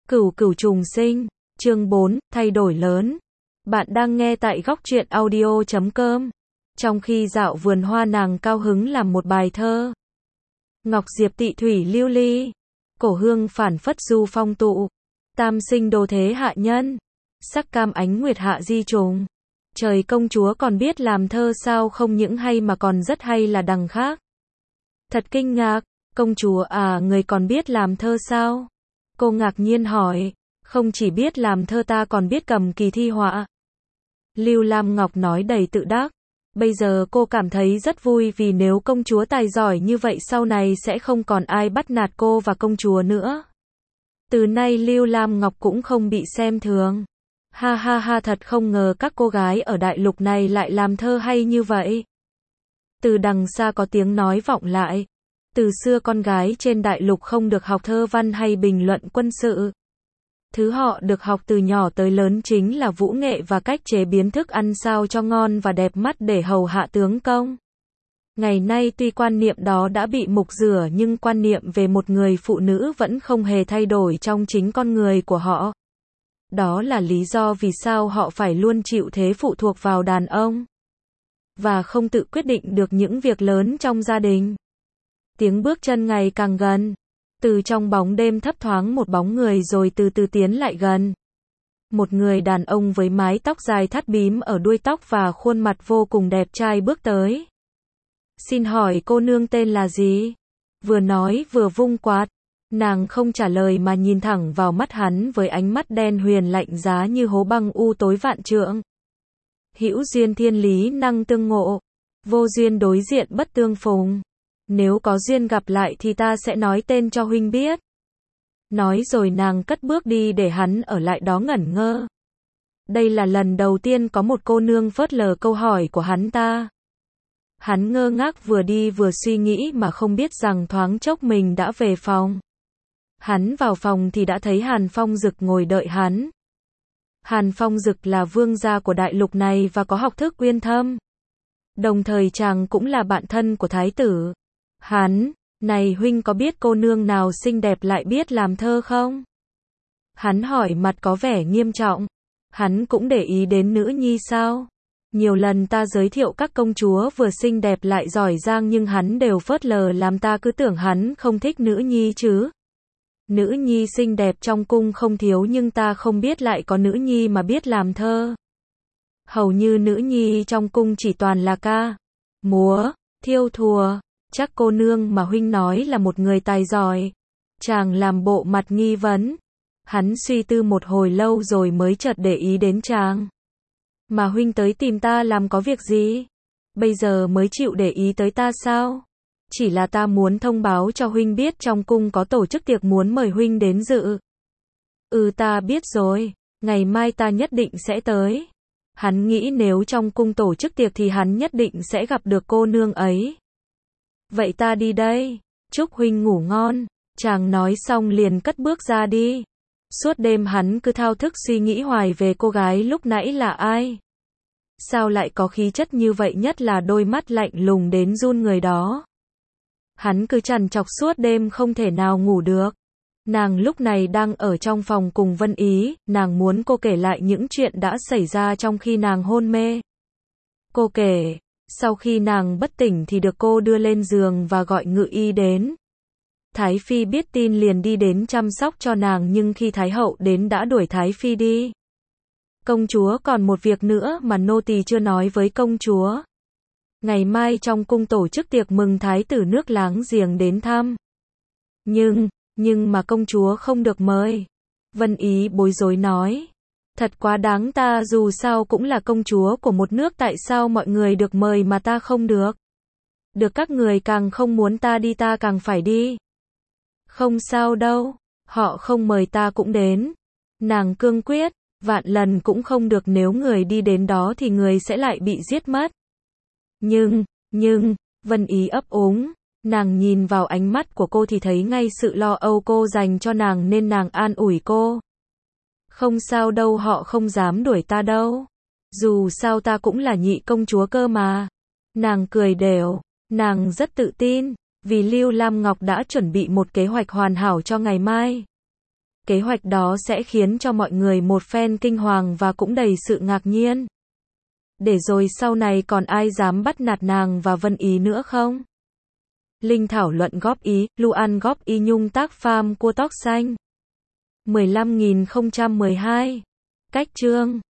Cửu cửu trùng sinh, chương 4, thay đổi lớn. Bạn đang nghe tại góc truyện audio.com. Trong khi dạo vườn hoa nàng cao hứng làm một bài thơ. Ngọc diệp tị thủy lưu ly, cổ hương phản phất du phong tụ. Tam sinh đồ thế hạ nhân, sắc cam ánh nguyệt hạ di trùng. Trời, công chúa còn biết làm thơ sao? Không những hay mà còn rất hay là đằng khác. Thật kinh ngạc, công chúa à, người còn biết làm thơ sao? Cô ngạc nhiên hỏi, không chỉ biết làm thơ ta còn biết cầm kỳ thi họa. Lưu Lam Ngọc nói đầy tự đắc. Bây giờ cô cảm thấy rất vui vì nếu công chúa tài giỏi như vậy sau này sẽ không còn ai bắt nạt cô và công chúa nữa. Từ nay Lưu Lam Ngọc cũng không bị xem thường. Ha ha ha, thật không ngờ các cô gái ở đại lục này lại làm thơ hay như vậy. Từ đằng xa có tiếng nói vọng lại. Từ xưa con gái trên đại lục không được học thơ văn hay bình luận quân sự. Thứ họ được học từ nhỏ tới lớn chính là vũ nghệ và cách chế biến thức ăn sao cho ngon và đẹp mắt để hầu hạ tướng công. Ngày nay tuy quan niệm đó đã bị mục rửa nhưng quan niệm về một người phụ nữ vẫn không hề thay đổi trong chính con người của họ. Đó là lý do vì sao họ phải luôn chịu thế phụ thuộc vào đàn ông và không tự quyết định được những việc lớn trong gia đình. Tiếng bước chân ngày càng gần. Từ trong bóng đêm thấp thoáng một bóng người rồi từ từ tiến lại gần. Một người đàn ông với mái tóc dài thắt bím ở đuôi tóc và khuôn mặt vô cùng đẹp trai bước tới. Xin hỏi cô nương tên là gì? Vừa nói vừa vung quạt. Nàng không trả lời mà nhìn thẳng vào mắt hắn với ánh mắt đen huyền lạnh giá như hố băng u tối vạn trượng. Hữu duyên thiên lý năng tương ngộ, vô duyên đối diện bất tương phùng. Nếu có duyên gặp lại thì ta sẽ nói tên cho huynh biết. Nói rồi nàng cất bước đi để hắn ở lại đó ngẩn ngơ. Đây là lần đầu tiên có một cô nương phớt lờ câu hỏi của hắn ta. Hắn ngơ ngác vừa đi vừa suy nghĩ mà không biết rằng thoáng chốc mình đã về phòng. Hắn vào phòng thì đã thấy Hàn Phong Dực ngồi đợi hắn. Hàn Phong Dực là vương gia của đại lục này và có học thức uyên thâm. Đồng thời chàng cũng là bạn thân của thái tử. Hắn, này huynh có biết cô nương nào xinh đẹp lại biết làm thơ không? Hắn hỏi mặt có vẻ nghiêm trọng. Hắn cũng để ý đến nữ nhi sao? Nhiều lần ta giới thiệu các công chúa vừa xinh đẹp lại giỏi giang nhưng hắn đều phớt lờ làm ta cứ tưởng hắn không thích nữ nhi chứ. Nữ nhi xinh đẹp trong cung không thiếu nhưng ta không biết lại có nữ nhi mà biết làm thơ. Hầu như nữ nhi trong cung chỉ toàn là ca, múa, thiêu thùa. Chắc cô nương mà huynh nói là một người tài giỏi. Chàng làm bộ mặt nghi vấn. Hắn suy tư một hồi lâu rồi mới chợt để ý đến chàng. Mà huynh tới tìm ta làm có việc gì? Bây giờ mới chịu để ý tới ta sao? Chỉ là ta muốn thông báo cho huynh biết trong cung có tổ chức tiệc muốn mời huynh đến dự. Ta biết rồi. Ngày mai ta nhất định sẽ tới. Hắn nghĩ nếu trong cung tổ chức tiệc thì hắn nhất định sẽ gặp được cô nương ấy. Vậy ta đi đây. Chúc huynh ngủ ngon. Chàng nói xong liền cất bước ra đi. Suốt đêm hắn cứ thao thức suy nghĩ hoài về cô gái lúc nãy là ai. Sao lại có khí chất như vậy, nhất là đôi mắt lạnh lùng đến run người đó. Hắn cứ trằn trọc suốt đêm không thể nào ngủ được. Nàng lúc này đang ở trong phòng cùng Vân Ý, nàng muốn cô kể lại những chuyện đã xảy ra trong khi nàng hôn mê. Cô kể, sau khi nàng bất tỉnh thì được cô đưa lên giường và gọi ngự y đến. Thái Phi biết tin liền đi đến chăm sóc cho nàng nhưng khi Thái Hậu đến đã đuổi Thái Phi đi. Công chúa còn một việc nữa mà nô tỳ chưa nói với công chúa. Ngày mai trong cung tổ chức tiệc mừng thái tử nước láng giềng đến thăm. Nhưng mà công chúa không được mời. Vân Ý bối rối nói. Thật quá đáng, ta dù sao cũng là công chúa của một nước, tại sao mọi người được mời mà ta không được? Được, các người càng không muốn ta đi ta càng phải đi. Không sao đâu, họ không mời ta cũng đến. Nàng cương quyết, vạn lần cũng không được, nếu người đi đến đó thì người sẽ lại bị giết mất. Nhưng, Vân Ý ấp úng, nàng nhìn vào ánh mắt của cô thì thấy ngay sự lo âu cô dành cho nàng nên nàng an ủi cô. Không sao đâu, họ không dám đuổi ta đâu. Dù sao ta cũng là nhị công chúa cơ mà. Nàng cười đều, nàng rất tự tin, vì Lưu Lam Ngọc đã chuẩn bị một kế hoạch hoàn hảo cho ngày mai. Kế hoạch đó sẽ khiến cho mọi người một phen kinh hoàng và cũng đầy sự ngạc nhiên. Để rồi sau này còn ai dám bắt nạt nàng và Vân Ý nữa không? Linh thảo luận góp ý, Luan góp ý nhung tác farm cua tóc xanh. 15.012. Cách chương